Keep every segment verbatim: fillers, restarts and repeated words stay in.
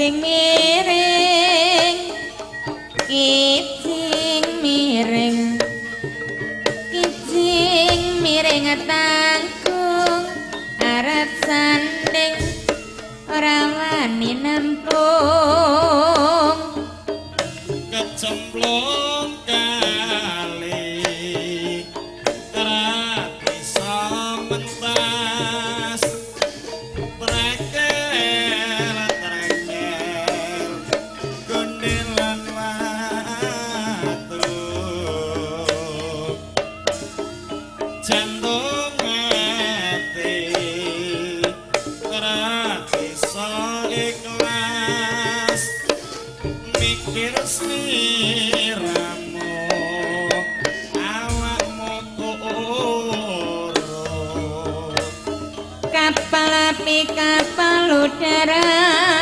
kijing miring kijing miring kijing miring tanggung arep sanding ora wani nampung kecemplung kali ora bisa mentas trekel trekel gondelan watu jantung ati ora bisa ikhlas mikir sliramu awakmu turun kapal api kapal udara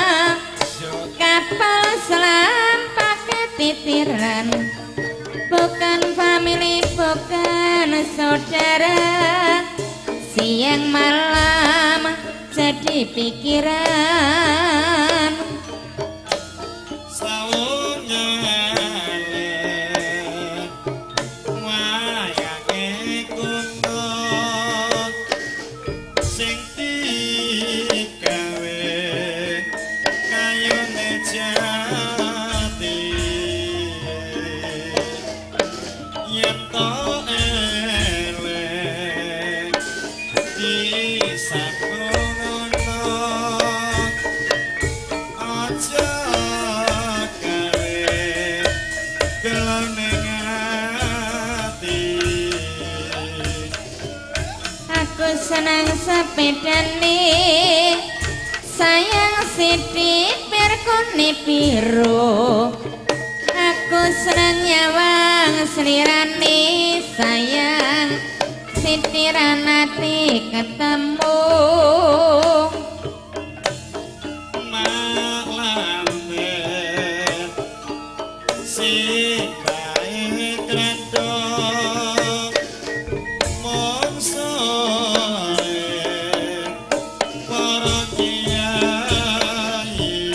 kapal selam pakai titiran bukan family bukan saudara siang malam jadi pikiran saunya wayange kuntut sing digawe kayune jati yen to elek disabungono aja gawe gelane ati aku senang sepedane sayang sidik perkone biru aku senang nyawang selirane sayang sitiran ati ketemu malamber sing bae krendok mongso para kiai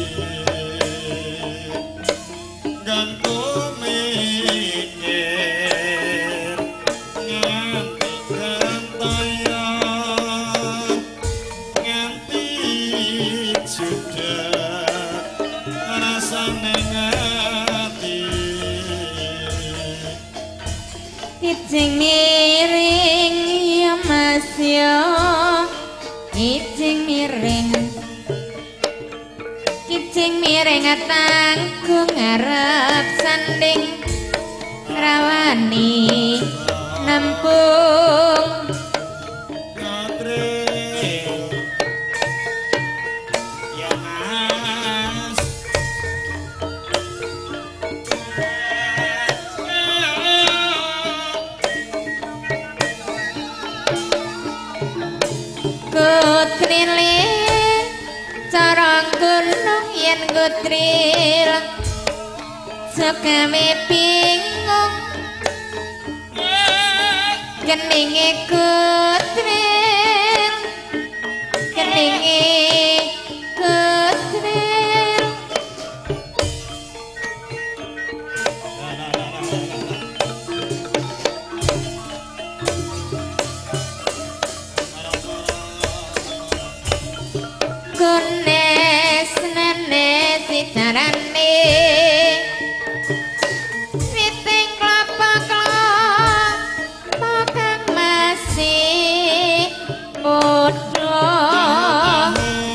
gantu mikir nganti gentayan nganti judak rasane ngati kijing miring ya mas yo kijing miring kijing miring tanggung arep sanding rawani nampung Katri ya mas kutrili corong gunung yen kutril sukawe bingung keninge kutril keninge kutril kunes nene sitarane siting klopo-klopo kang masih muda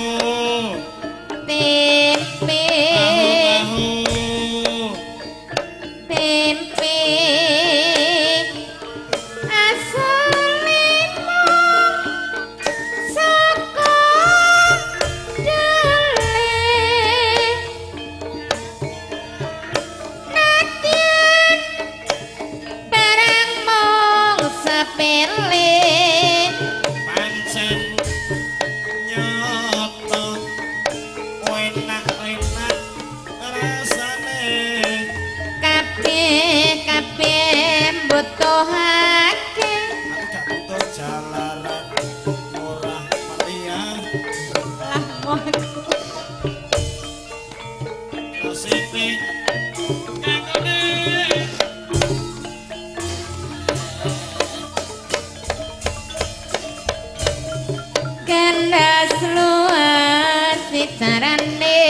sicarane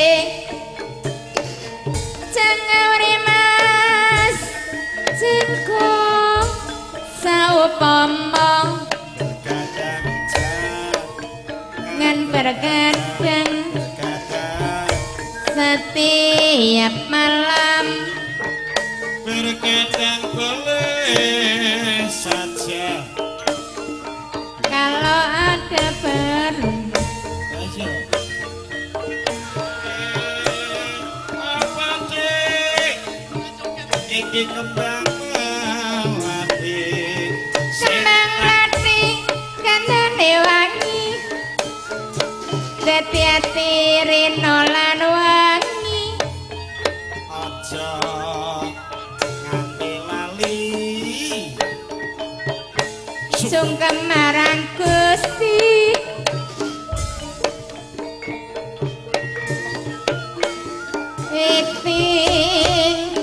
jangawri mas jengko saupama kadang ngan bergadang kadang setiap malam berkadang boleh saja kalau ada perlu aja apa dek iki kembang melati kembang hati kandane wangi hati-hati rino lan wangi aja nganti lali sungkem marang Gusti Witing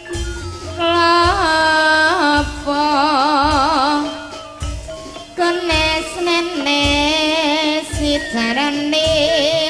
klopo kones nene sitarane